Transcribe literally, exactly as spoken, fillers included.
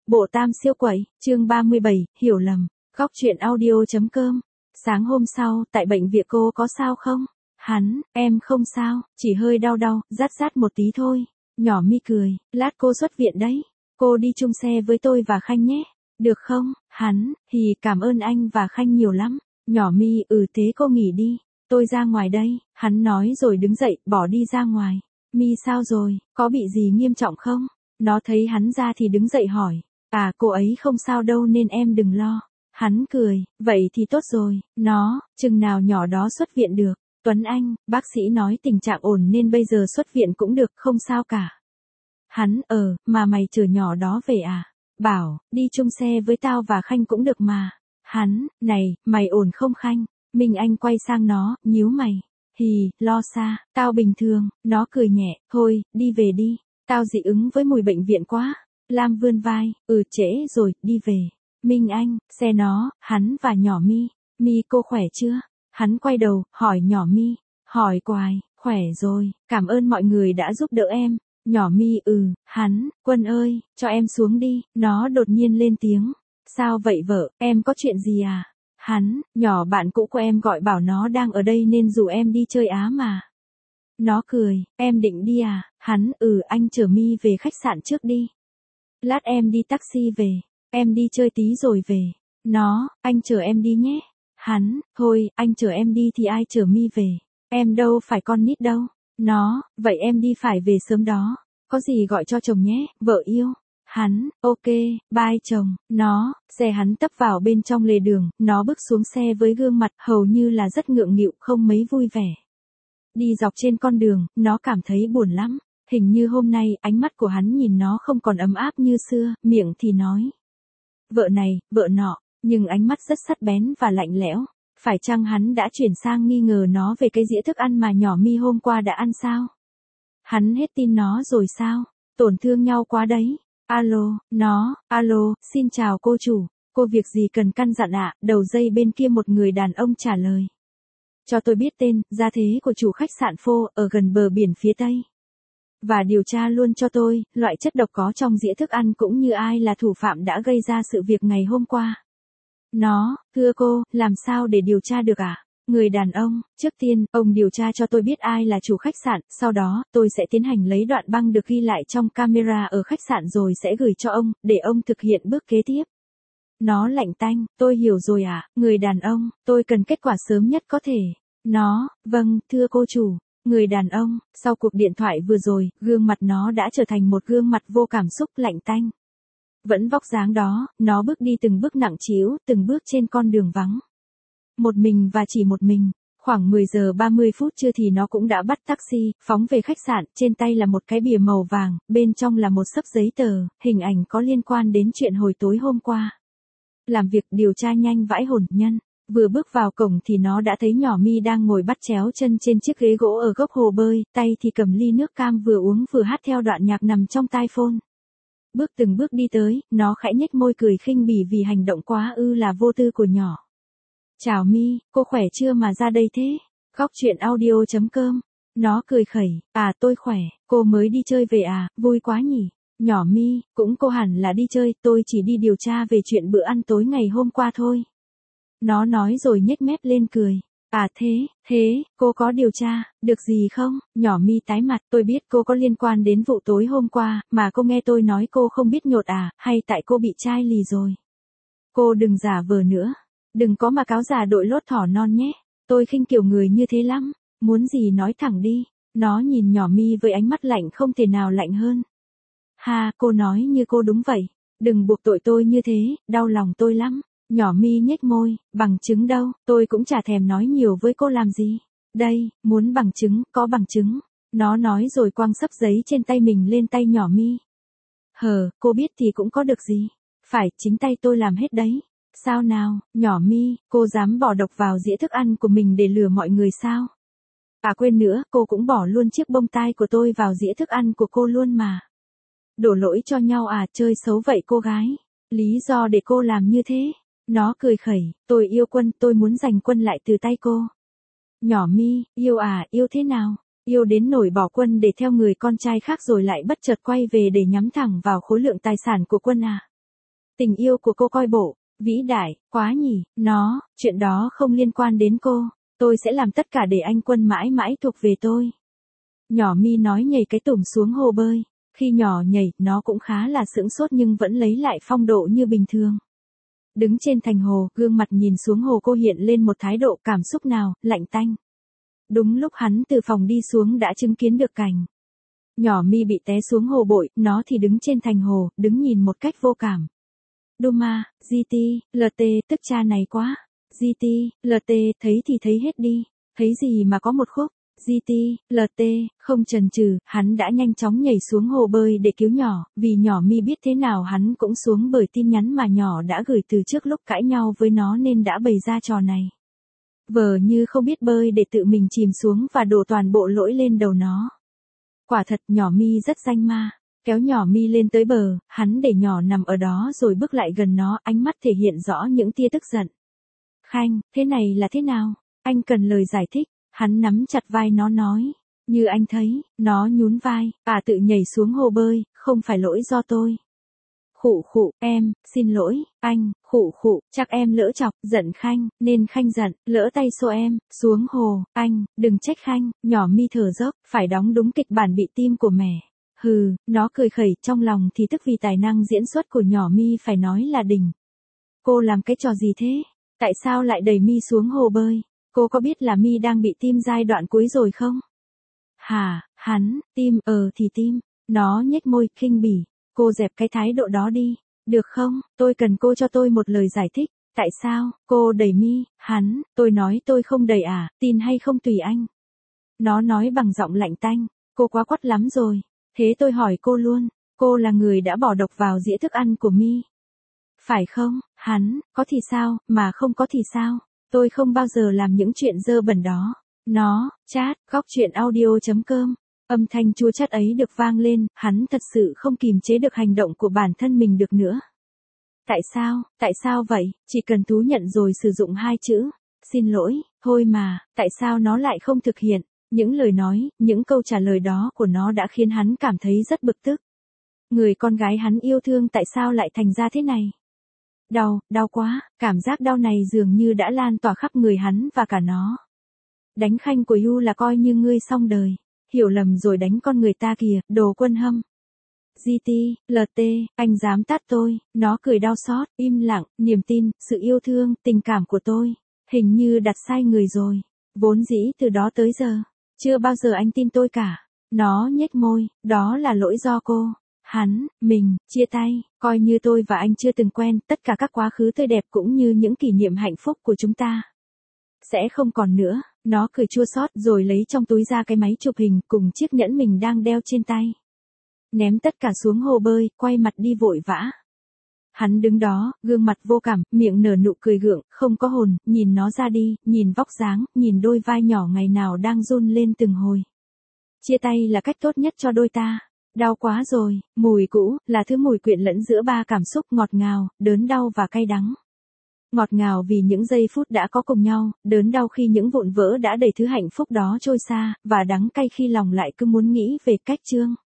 Bộ tam siêu quẩy, chương ba mươi bảy, hiểu lầm, góc truyện audio.com. Sáng hôm sau, tại bệnh viện cô có sao không? Hắn, em không sao, chỉ hơi đau đau, rát rát một tí thôi. Nhỏ Mi cười, lát cô xuất viện đấy. Cô đi chung xe với tôi và Khanh nhé. Được không? Hắn, thì cảm ơn anh và Khanh nhiều lắm. Nhỏ Mi, ừ thế cô nghỉ đi. Tôi ra ngoài đây. Hắn nói rồi đứng dậy, bỏ đi ra ngoài. Mi sao rồi, có bị gì nghiêm trọng không? Nó thấy hắn ra thì đứng dậy hỏi. À cô ấy không sao đâu nên em đừng lo. Hắn cười, vậy thì tốt rồi. Nó, chừng nào nhỏ đó xuất viện được. Tuấn Anh, bác sĩ nói tình trạng ổn nên bây giờ xuất viện cũng được, không sao cả. Hắn, ờ, mà mày chở nhỏ đó về à? Bảo, đi chung xe với tao và Khanh cũng được mà. Hắn, này, mày ổn không Khanh? Minh Anh quay sang nó, nhíu mày. Hì, lo xa, tao bình thường. Nó cười nhẹ, thôi, đi về đi. Tao dị ứng với mùi bệnh viện quá. Lam vươn vai, ừ trễ rồi, đi về. Minh Anh, xe nó, hắn và nhỏ Mi. Mi cô khỏe chưa? Hắn quay đầu, hỏi nhỏ Mi. Hỏi quài, khỏe rồi, cảm ơn mọi người đã giúp đỡ em. Nhỏ Mi ừ, hắn, Quân ơi, cho em xuống đi. Nó đột nhiên lên tiếng. Sao vậy vợ, em có chuyện gì à? Hắn, nhỏ bạn cũ của em gọi bảo nó đang ở đây nên rủ em đi chơi Á mà. Nó cười, em định đi à? Hắn, ừ anh chở Mi về khách sạn trước đi. Lát em đi taxi về, em đi chơi tí rồi về. Nó, anh chở em đi nhé. Hắn, thôi, anh chở em đi thì ai chở Mi về. Em đâu phải con nít đâu. Nó, vậy em đi phải về sớm đó. Có gì gọi cho chồng nhé, vợ yêu. Hắn, ok, bye chồng. Nó, xe hắn tấp vào bên trong lề đường, nó bước xuống xe với gương mặt hầu như là rất ngượng nghịu, không mấy vui vẻ. Đi dọc trên con đường, nó cảm thấy buồn lắm. Hình như hôm nay, ánh mắt của hắn nhìn nó không còn ấm áp như xưa, miệng thì nói. Vợ này, vợ nọ, nhưng ánh mắt rất sắc bén và lạnh lẽo. Phải chăng hắn đã chuyển sang nghi ngờ nó về cái dĩa thức ăn mà nhỏ Mi hôm qua đã ăn sao? Hắn hết tin nó rồi sao? Tổn thương nhau quá đấy. Alo, nó, alo, xin chào cô chủ. Cô việc gì cần căn dặn ạ? Đầu dây bên kia một người đàn ông trả lời. Cho tôi biết tên, gia thế của chủ khách sạn Phô, ở gần bờ biển phía Tây. Và điều tra luôn cho tôi, loại chất độc có trong dĩa thức ăn cũng như ai là thủ phạm đã gây ra sự việc ngày hôm qua. Nó, thưa cô, làm sao để điều tra được ạ? À? Người đàn ông, trước tiên, ông điều tra cho tôi biết ai là chủ khách sạn, sau đó, tôi sẽ tiến hành lấy đoạn băng được ghi lại trong camera ở khách sạn rồi sẽ gửi cho ông, để ông thực hiện bước kế tiếp. Nó lạnh tanh, tôi hiểu rồi ạ, à? Người đàn ông, tôi cần kết quả sớm nhất có thể. Nó, vâng, thưa cô chủ. Người đàn ông, sau cuộc điện thoại vừa rồi, gương mặt nó đã trở thành một gương mặt vô cảm xúc lạnh tanh. Vẫn vóc dáng đó, nó bước đi từng bước nặng trĩu, từng bước trên con đường vắng. Một mình và chỉ một mình. Khoảng mười giờ ba mươi phút trưa thì nó cũng đã bắt taxi, phóng về khách sạn, trên tay là một cái bìa màu vàng, bên trong là một xấp giấy tờ, hình ảnh có liên quan đến chuyện hồi tối hôm qua. Làm việc điều tra nhanh vãi hồn nhân. Vừa bước vào cổng thì nó đã thấy nhỏ Mi đang ngồi bắt chéo chân trên chiếc ghế gỗ ở góc hồ bơi, tay thì cầm ly nước cam vừa uống vừa hát theo đoạn nhạc nằm trong tai phone. Bước từng bước đi tới, nó khẽ nhếch môi cười khinh bỉ vì hành động quá ư là vô tư của nhỏ. Chào Mi, cô khỏe chưa mà ra đây thế? Góc truyện audio.com. Nó cười khẩy, à tôi khỏe, cô mới đi chơi về à, vui quá nhỉ. Nhỏ Mi, cũng cô hẳn là đi chơi, tôi chỉ đi điều tra về chuyện bữa ăn tối ngày hôm qua thôi. Nó nói rồi nhếch mép lên cười. À thế, thế, cô có điều tra, được gì không? Nhỏ Mi tái mặt, tôi biết cô có liên quan đến vụ tối hôm qua, mà cô nghe tôi nói cô không biết nhột à, hay tại cô bị chai lì rồi? Cô đừng giả vờ nữa. Đừng có mà cáo già đội lốt thỏ non nhé. Tôi khinh kiểu người như thế lắm. Muốn gì nói thẳng đi. Nó nhìn nhỏ Mi với ánh mắt lạnh không thể nào lạnh hơn. Ha, cô nói như cô đúng vậy. Đừng buộc tội tôi như thế, đau lòng tôi lắm. Nhỏ Mi nhếch môi, bằng chứng đâu, tôi cũng chả thèm nói nhiều với cô làm gì. Đây, muốn bằng chứng, có bằng chứng. Nó nói rồi quăng xấp giấy trên tay mình lên tay nhỏ Mi. Hờ, cô biết thì cũng có được gì. Phải, chính tay tôi làm hết đấy. Sao nào, nhỏ Mi, cô dám bỏ độc vào dĩa thức ăn của mình để lừa mọi người sao? À quên nữa, cô cũng bỏ luôn chiếc bông tai của tôi vào dĩa thức ăn của cô luôn mà. Đổ lỗi cho nhau à, chơi xấu vậy cô gái. Lý do để cô làm như thế. Nó cười khẩy, tôi yêu Quân, tôi muốn giành Quân lại từ tay cô. Nhỏ Mi, yêu à, yêu thế nào? Yêu đến nổi bỏ Quân để theo người con trai khác rồi lại bất chợt quay về để nhắm thẳng vào khối lượng tài sản của Quân à? Tình yêu của cô coi bộ, vĩ đại, quá nhỉ, nó, chuyện đó không liên quan đến cô, tôi sẽ làm tất cả để anh Quân mãi mãi thuộc về tôi. Nhỏ Mi nói nhảy cái tủm xuống hồ bơi, khi nhỏ nhảy, nó cũng khá là sững sốt nhưng vẫn lấy lại phong độ như bình thường. Đứng trên thành hồ, gương mặt nhìn xuống hồ cô hiện lên một thái độ cảm xúc nào, lạnh tanh. Đúng lúc hắn từ phòng đi xuống đã chứng kiến được cảnh. Nhỏ Mi bị té xuống hồ bội, nó thì đứng trên thành hồ, đứng nhìn một cách vô cảm. Duma, giê tê, lờ tê, tức cha này quá. giê tê, lờ tê, thấy thì thấy hết đi. Thấy gì mà có một khúc. giê tê, lờ tê, không chần chừ, hắn đã nhanh chóng nhảy xuống hồ bơi để cứu nhỏ, vì nhỏ Mi biết thế nào hắn cũng xuống bởi tin nhắn mà nhỏ đã gửi từ trước lúc cãi nhau với nó nên đã bày ra trò này. Vờ như không biết bơi để tự mình chìm xuống và đổ toàn bộ lỗi lên đầu nó. Quả thật nhỏ Mi rất danh ma. Kéo nhỏ Mi lên tới bờ, hắn để nhỏ nằm ở đó rồi bước lại gần nó, ánh mắt thể hiện rõ những tia tức giận. Khanh, thế này là thế nào? Anh cần lời giải thích. Hắn nắm chặt vai nó nói. Như anh thấy, nó nhún vai, à tự nhảy xuống hồ bơi, không phải lỗi do tôi. Khụ khụ, em, xin lỗi, anh, khụ khụ, chắc em lỡ chọc, giận Khanh, nên Khanh giận, lỡ tay xô em, xuống hồ, anh, đừng trách Khanh, nhỏ Mi thở dốc, phải đóng đúng kịch bản bị tim của mẹ. Hừ, nó cười khẩy, trong lòng thì tức vì tài năng diễn xuất của nhỏ Mi phải nói là đỉnh. Cô làm cái trò gì thế? Tại sao lại đẩy Mi xuống hồ bơi? Cô có biết là Mi đang bị tim giai đoạn cuối rồi không? Hả, hắn, tim, ờ thì tim. Nó nhếch môi, khinh bỉ. Cô dẹp cái thái độ đó đi. Được không, tôi cần cô cho tôi một lời giải thích. Tại sao, cô đẩy Mi, hắn, tôi nói tôi không đẩy à, tin hay không tùy anh. Nó nói bằng giọng lạnh tanh, cô quá quắt lắm rồi. Thế tôi hỏi cô luôn, cô là người đã bỏ độc vào dĩa thức ăn của Mi. Phải không, hắn, có thì sao, mà không có thì sao. Tôi không bao giờ làm những chuyện dơ bẩn đó. Nó, chat, góc chuyện audio chấm com. Âm thanh chua chát ấy được vang lên, hắn thật sự không kìm chế được hành động của bản thân mình được nữa. Tại sao, tại sao vậy, chỉ cần thú nhận rồi sử dụng hai chữ. Xin lỗi, thôi mà, tại sao nó lại không thực hiện. Những lời nói, những câu trả lời đó của nó đã khiến hắn cảm thấy rất bực tức. Người con gái hắn yêu thương tại sao lại thành ra thế này? Đau, đau quá, cảm giác đau này dường như đã lan tỏa khắp người hắn và cả nó. Đánh Khanh của You là coi như ngươi xong đời. Hiểu lầm rồi đánh con người ta kìa, đồ Quân Hâm. giê tê, lờ tê, anh dám tát tôi, nó cười đau xót, im lặng, niềm tin, sự yêu thương, tình cảm của tôi. Hình như đặt sai người rồi. Vốn dĩ từ đó tới giờ, chưa bao giờ anh tin tôi cả. Nó nhếch môi, đó là lỗi do cô. Hắn, mình, chia tay, coi như tôi và anh chưa từng quen, tất cả các quá khứ tươi đẹp cũng như những kỷ niệm hạnh phúc của chúng ta. Sẽ không còn nữa, nó cười chua xót rồi lấy trong túi ra cái máy chụp hình cùng chiếc nhẫn mình đang đeo trên tay. Ném tất cả xuống hồ bơi, quay mặt đi vội vã. Hắn đứng đó, gương mặt vô cảm, miệng nở nụ cười gượng, không có hồn, nhìn nó ra đi, nhìn vóc dáng, nhìn đôi vai nhỏ ngày nào đang run lên từng hồi. Chia tay là cách tốt nhất cho đôi ta. Đau quá rồi, mùi cũ, là thứ mùi quyện lẫn giữa ba cảm xúc ngọt ngào, đớn đau và cay đắng. Ngọt ngào vì những giây phút đã có cùng nhau, đớn đau khi những vụn vỡ đã đẩy thứ hạnh phúc đó trôi xa, và đắng cay khi lòng lại cứ muốn nghĩ về cách chương.